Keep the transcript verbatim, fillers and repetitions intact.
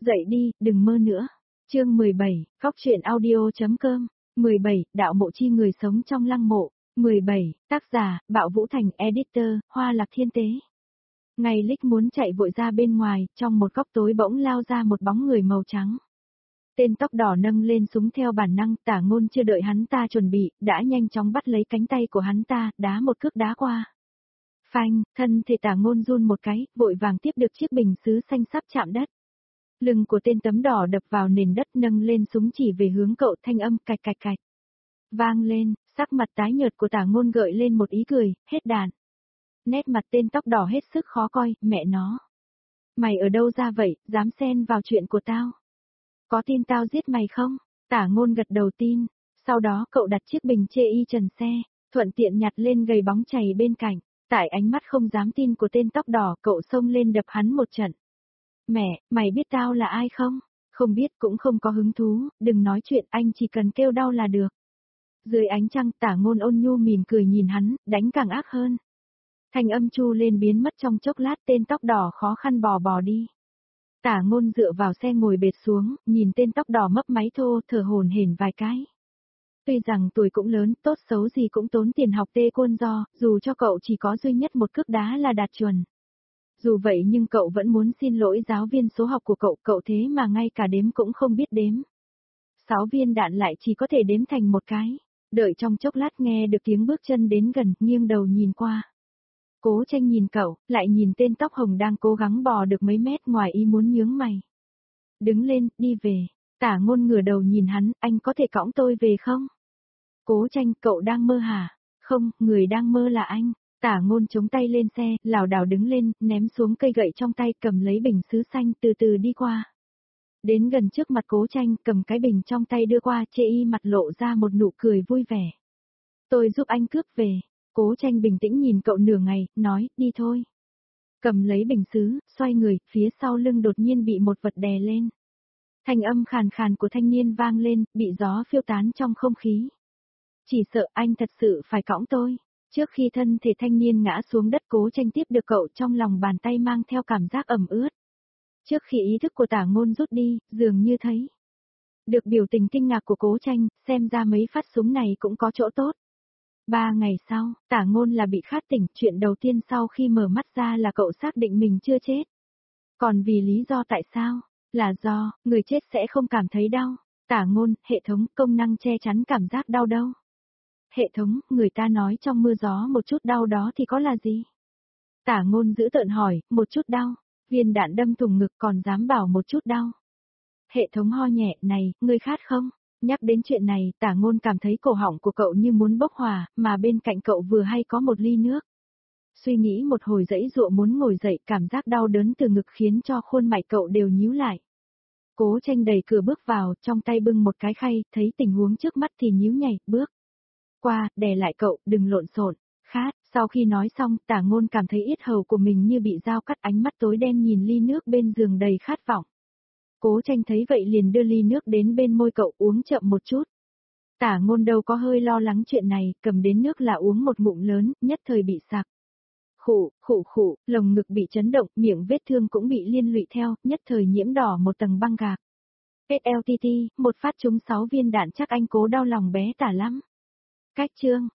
Dậy đi, đừng mơ nữa. Chương mười bảy, Cóc truyện audio.com. mười bảy, Đạo mộ chi người sống trong lăng mộ. mười bảy, tác giả, Bạo Vũ Thành, editor, Hoa Lạc Thiên Tế. Ngày Lích muốn chạy vội ra bên ngoài, trong một góc tối bỗng lao ra một bóng người màu trắng. Tên tóc đỏ nâng lên súng theo bản năng, Tả Ngôn chưa đợi hắn ta chuẩn bị, đã nhanh chóng bắt lấy cánh tay của hắn ta, đá một cước đá qua. Phanh, thân thể Tả Ngôn run một cái, vội vàng tiếp được chiếc bình sứ xanh sắp chạm đất. Lưng của tên tấm đỏ đập vào nền đất, nâng lên súng chỉ về hướng cậu, thanh âm cạch cạch cạch. Vang lên, sắc mặt tái nhợt của Tả Ngôn gợi lên một ý cười, hết đạn. Nét mặt tên tóc đỏ hết sức khó coi, mẹ nó. Mày ở đâu ra vậy, dám xen vào chuyện của tao? Có tin tao giết mày không? Tả Ngôn gật đầu tin, sau đó cậu đặt chiếc bình chê y trần xe, thuận tiện nhặt lên gầy bóng chày bên cạnh. Tại ánh mắt không dám tin của tên tóc đỏ, cậu xông lên đập hắn một trận. Mẹ, mày biết tao là ai không? Không biết cũng không có hứng thú, đừng nói chuyện, anh chỉ cần kêu đau là được. Dưới ánh trăng, Tả Ngôn ôn nhu mỉm cười nhìn hắn, đánh càng ác hơn. Thanh âm chu lên biến mất trong chốc lát, tên tóc đỏ khó khăn bò bò đi. Tả Ngôn dựa vào xe ngồi bệt xuống, nhìn tên tóc đỏ mấp máy thô, thở hổn hển vài cái. Tuy rằng tuổi cũng lớn, tốt xấu gì cũng tốn tiền học tê côn do, dù cho cậu chỉ có duy nhất một cước đá là đạt chuẩn. Dù vậy nhưng cậu vẫn muốn xin lỗi giáo viên số học của cậu, cậu thế mà ngay cả đếm cũng không biết đếm. Sáu viên đạn lại chỉ có thể đếm thành một cái. Đợi trong chốc lát nghe được tiếng bước chân đến gần, nghiêng đầu nhìn qua. Cố Tranh nhìn cậu, lại nhìn tên tóc hồng đang cố gắng bò được mấy mét, ngoài ý muốn nhướng mày. Đứng lên, đi về. Tả Ngôn ngửa đầu nhìn hắn, anh có thể cõng tôi về không? Cố Tranh, cậu đang mơ hả? Không, người đang mơ là anh. Tả Ngôn chống tay lên xe, lảo đảo đứng lên, ném xuống cây gậy trong tay, cầm lấy bình sứ xanh, từ từ đi qua. Đến gần trước mặt Cố Tranh, cầm cái bình trong tay đưa qua, chê y mặt lộ ra một nụ cười vui vẻ. Tôi giúp anh cướp về. Cố Tranh bình tĩnh nhìn cậu nửa ngày, nói, đi thôi. Cầm lấy bình sứ, xoay người, phía sau lưng đột nhiên bị một vật đè lên. Thanh âm khàn khàn của thanh niên vang lên, bị gió phiêu tán trong không khí. Chỉ sợ anh thật sự phải cõng tôi. Trước khi thân thể thanh niên ngã xuống đất, Cố Tranh tiếp được cậu, trong lòng bàn tay mang theo cảm giác ẩm ướt. Trước khi ý thức của Tả Ngôn rút đi, dường như thấy được biểu tình kinh ngạc của Cố Tranh, xem ra mấy phát súng này cũng có chỗ tốt. Ba ngày sau, Tả Ngôn là bị khát tỉnh, chuyện đầu tiên sau khi mở mắt ra là cậu xác định mình chưa chết. Còn vì lý do tại sao? Là do, người chết sẽ không cảm thấy đau. Tả Ngôn, hệ thống, công năng che chắn cảm giác đau đâu? Hệ thống, người ta nói trong mưa gió một chút đau đó thì có là gì? Tả Ngôn giữ tợn hỏi, một chút đau, viên đạn đâm thủng ngực còn dám bảo một chút đau. Hệ thống ho nhẹ, này, ngươi khát không? Nhắc đến chuyện này, Tả Ngôn cảm thấy cổ họng của cậu như muốn bốc hỏa, mà bên cạnh cậu vừa hay có một ly nước. Suy nghĩ một hồi dãy dụa muốn ngồi dậy, cảm giác đau đớn từ ngực khiến cho khuôn mặt cậu đều nhíu lại. Cố Tranh đẩy cửa bước vào, trong tay bưng một cái khay, thấy tình huống trước mắt thì nhíu nhảy, bước qua, đè lại cậu, đừng lộn xộn. Khát. Sau khi nói xong, Tả Ngôn cảm thấy yết hầu của mình như bị dao cắt, ánh mắt tối đen nhìn ly nước bên giường đầy khát vọng. Cố Tranh thấy vậy liền đưa ly nước đến bên môi cậu, uống chậm một chút. Tả Ngôn đâu có hơi lo lắng chuyện này, cầm đến nước là uống một ngụm lớn, nhất thời bị sặc. Khụ, khụ khụ, lồng ngực bị chấn động, miệng vết thương cũng bị liên lụy theo, nhất thời nhiễm đỏ một tầng băng gạc. ét lờ tê tê, một phát trúng sáu viên đạn chắc anh Cố đau lòng bé Tả lắm. Cách chương,